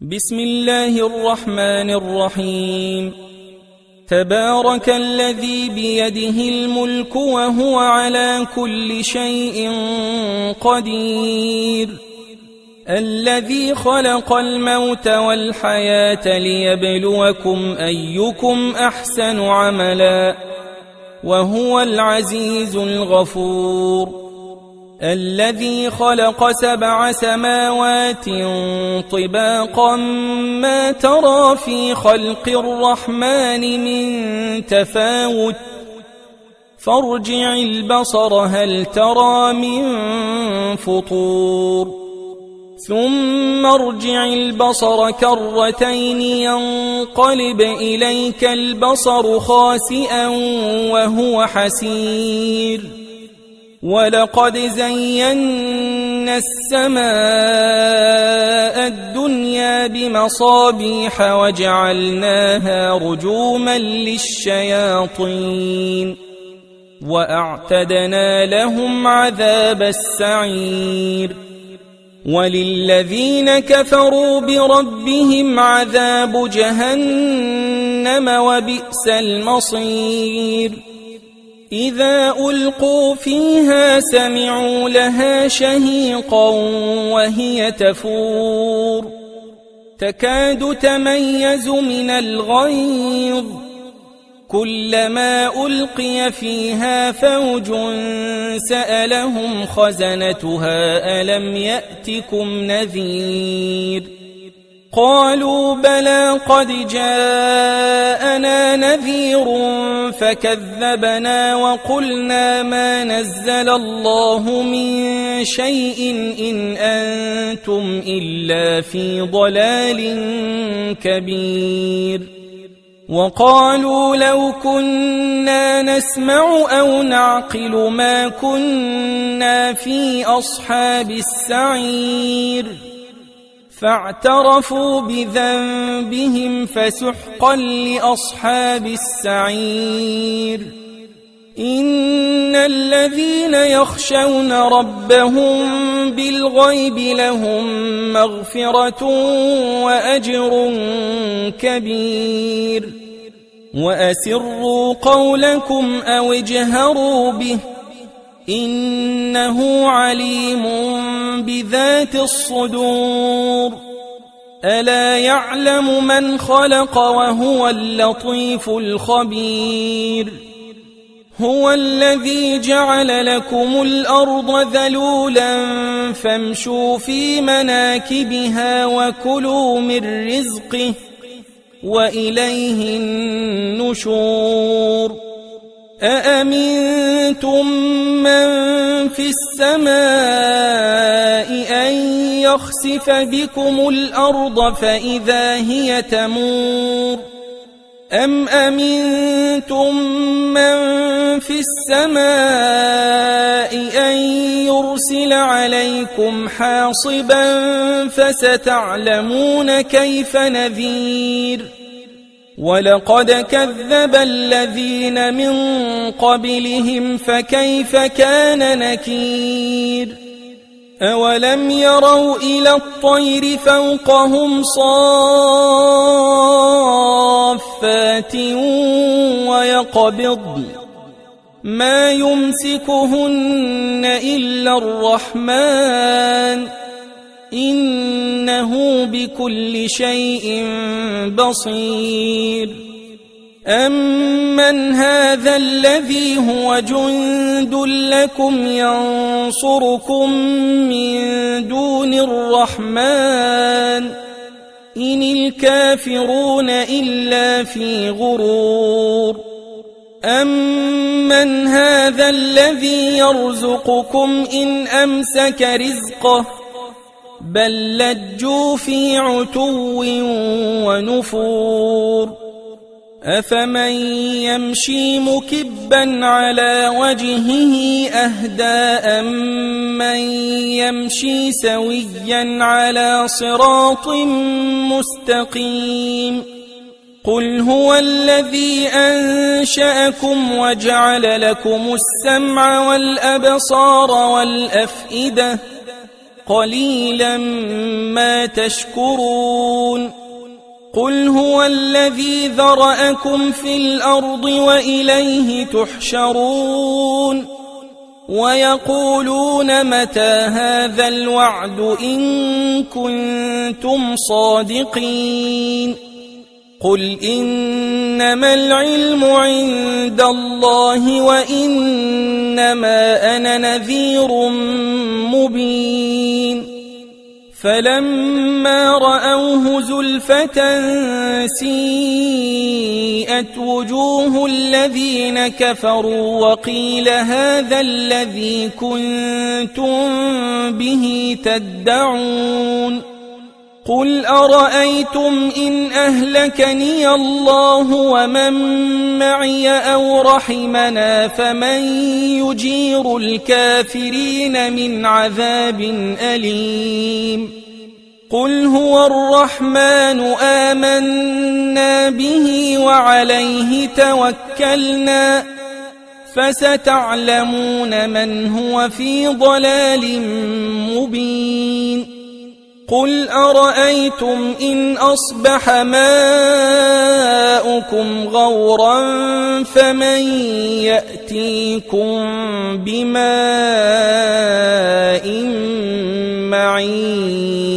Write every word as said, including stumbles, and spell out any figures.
بسم الله الرحمن الرحيم. تبارك الذي بيده الملك وهو على كل شيء قدير، الذي خلق الموت والحياة ليبلوكم أيكم أحسن عملا، وهو العزيز الغفور. الذي خلق سبع سماوات طباقا ما ترى في خلق الرحمن من تفاوت، فارجع البصر هل ترى من فطور، ثم ارجع البصر كرتين ينقلب إليك البصر خاسئا وهو حسير. ولقد زينا السماء الدنيا بمصابيح وجعلناها رجوما للشياطين، وأعتدنا لهم عذاب السعير. وللذين كفروا بربهم عذاب جهنم وبئس المصير. إذا ألقوا فيها سمعوا لها شهيقا وهي تفور، تكاد تميز من الغيظ، كلما ألقي فيها فوج سألهم خزنتها ألم يأتكم نذير، قالوا بلى قد جاءنا نذير فكذبنا وقلنا ما نزل الله من شيء إن أنتم إلا في ضلال كبير. وقالوا لو كنا نسمع أو نعقل ما كنا في أصحاب السعير، فاعترفوا بذنبهم فسحقا لأصحاب السعير. إن الذين يخشون ربهم بالغيب لهم مغفرة وأجر كبير. وأسروا قولكم أو اجهروا به إنه عليم بذات الصدور. ألا يعلم من خلق وهو اللطيف الخبير. هو الذي جعل لكم الأرض ذلولا فامشوا في مناكبها وكلوا من رزقه وإليه النشور. أأمنتم من في السماء أن يخسف بكم الأرض فإذا هي تمور، أم أمنتم من في السماء أن يرسل عليكم حاصبا فستعلمون كيف نذير. ولقد كذب الذين من قبلهم فكيف كان نكير. أولم يروا إلى الطير فوقهم صافات ويقبضن ما يمسكهن إلا الرحمن إنه بكل شيء بصير. أمن هذا الذي هو جند لكم ينصركم من دون الرحمن إن الكافرون إلا في غرور. أمن هذا الذي يرزقكم إن أمسك رزقه بل لجوا في عتو ونفور. أفمن يمشي مكبا على وجهه أهدى أمن يمشي سويا على صراط مستقيم. قل هو الذي أنشأكم وجعل لكم السمع والأبصار والأفئدة قليلا ما تشكرون. قل هو الذي ذرأكم في الأرض وإليه تحشرون ويقولون متى هذا الوعد إن كنتم صادقين قل إنما العلم عند الله وإنما أنا نذير مبين فلما رأوه زلفة سيئت وجوه الذين كفروا وقيل هذا الذي كنتم به تدعون قل أرأيتم إن أهلكني الله ومن معي أو رحمنا فمن يجير الكافرين من عذاب أليم قل هو الرحمن آمنا به وعليه توكلنا فستعلمون من هو في ضلال مبين قل أرأيتم إن أصبح ماؤكم غورا فمن يأتيكم بماء معين